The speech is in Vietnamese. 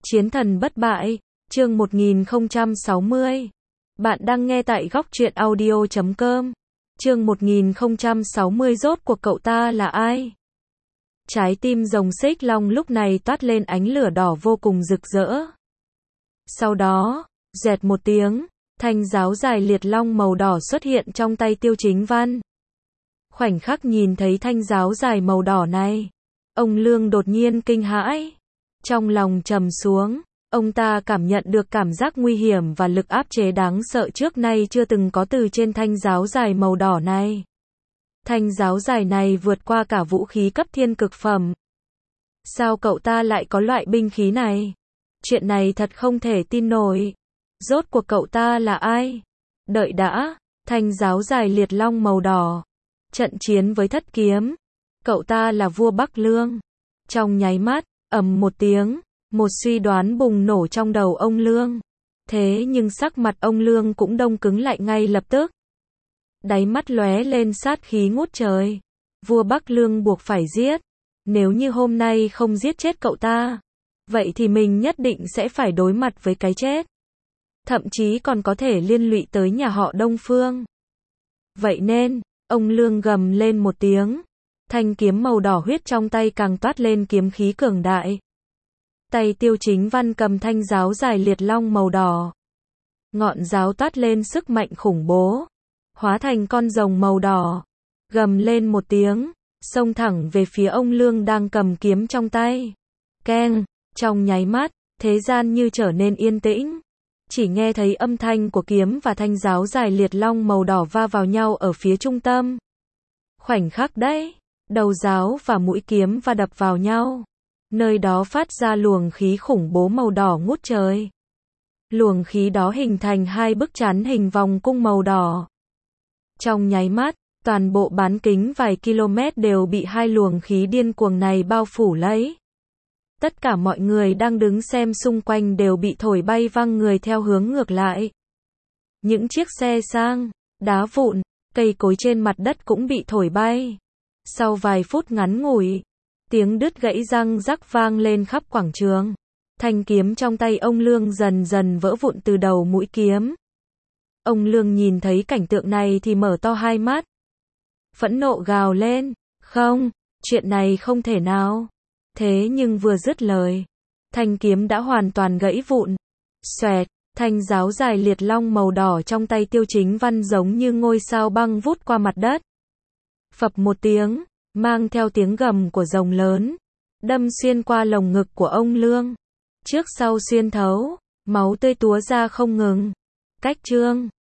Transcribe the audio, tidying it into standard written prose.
Chiến thần bất bại, chương 1060. Bạn đang nghe tại góc truyện audio.com. Chương 1060 rốt cuộc cậu ta là ai? Trái tim rồng xích long lúc này toát lên ánh lửa đỏ vô cùng rực rỡ. Sau đó, rẹt một tiếng, thanh giáo dài liệt long màu đỏ xuất hiện trong tay Tiêu Chính Văn. Khoảnh khắc nhìn thấy thanh giáo dài màu đỏ này, ông Lương đột nhiên kinh hãi. Trong lòng trầm xuống, ông ta cảm nhận được cảm giác nguy hiểm và lực áp chế đáng sợ trước nay chưa từng có từ trên thanh giáo dài màu đỏ này. Thanh giáo dài này vượt qua cả vũ khí cấp thiên cực phẩm. Sao cậu ta lại có loại binh khí này? Chuyện này thật không thể tin nổi. Rốt cuộc cậu ta là ai? Đợi đã, thanh giáo dài liệt long màu đỏ. Trận chiến với thất kiếm. Cậu ta là vua Bắc Lương. Trong nháy mắt, ầm một tiếng, một suy đoán bùng nổ trong đầu ông Lương. Thế nhưng sắc mặt ông Lương cũng đông cứng lại ngay lập tức. Đáy mắt lóe lên sát khí ngút trời. Vua Bắc Lương buộc phải giết. Nếu như hôm nay không giết chết cậu ta, vậy thì mình nhất định sẽ phải đối mặt với cái chết. Thậm chí còn có thể liên lụy tới nhà họ Đông Phương. Vậy nên, ông Lương gầm lên một tiếng. Thanh kiếm màu đỏ huyết trong tay càng toát lên kiếm khí cường đại. Tay Tiêu Chính Văn cầm thanh giáo dài liệt long màu đỏ. Ngọn giáo toát lên sức mạnh khủng bố. Hóa thành con rồng màu đỏ. Gầm lên một tiếng, xông thẳng về phía ông Lương đang cầm kiếm trong tay. Keng, trong nháy mắt, thế gian như trở nên yên tĩnh. Chỉ nghe thấy âm thanh của kiếm và thanh giáo dài liệt long màu đỏ va vào nhau ở phía trung tâm. Khoảnh khắc đấy, đầu giáo và mũi kiếm va đập vào nhau. Nơi đó phát ra luồng khí khủng bố màu đỏ ngút trời. Luồng khí đó hình thành hai bức chắn hình vòng cung màu đỏ. Trong nháy mắt, toàn bộ bán kính vài km đều bị hai luồng khí điên cuồng này bao phủ lấy. Tất cả mọi người đang đứng xem xung quanh đều bị thổi bay văng người theo hướng ngược lại. Những chiếc xe sang, đá vụn, cây cối trên mặt đất cũng bị thổi bay. Sau vài phút ngắn ngủi, tiếng đứt gãy răng rắc vang lên khắp quảng trường. Thanh kiếm trong tay ông Lương dần dần vỡ vụn từ đầu mũi kiếm. Ông Lương nhìn thấy cảnh tượng này thì mở to hai mắt. Phẫn nộ gào lên, không, chuyện này không thể nào. Thế nhưng vừa dứt lời, thanh kiếm đã hoàn toàn gãy vụn. Xoẹt, thanh giáo dài liệt long màu đỏ trong tay Tiêu Chính Văn giống như ngôi sao băng vút qua mặt đất. Phập một tiếng, mang theo tiếng gầm của rồng lớn, đâm xuyên qua lồng ngực của ông Lương. Trước sau xuyên thấu, máu tươi túa ra không ngừng. Cách chương